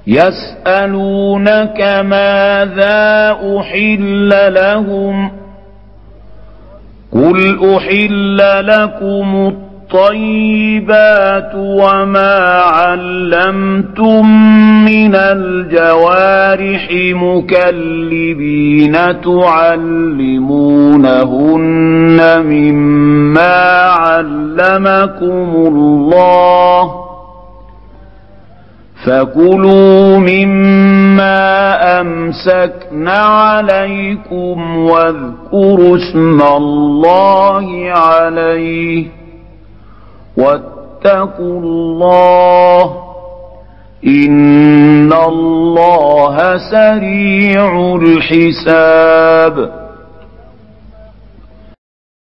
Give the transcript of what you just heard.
يسألونك ماذا أحل لهم قل أحل لكم الطيبات وما علمتم من الجوارح مكلبين تعلمونهن مما علمكم الله فكلوا مما أمسكن عليكم واذكروا اسم الله عليه واتقوا الله إن الله سريع الحساب.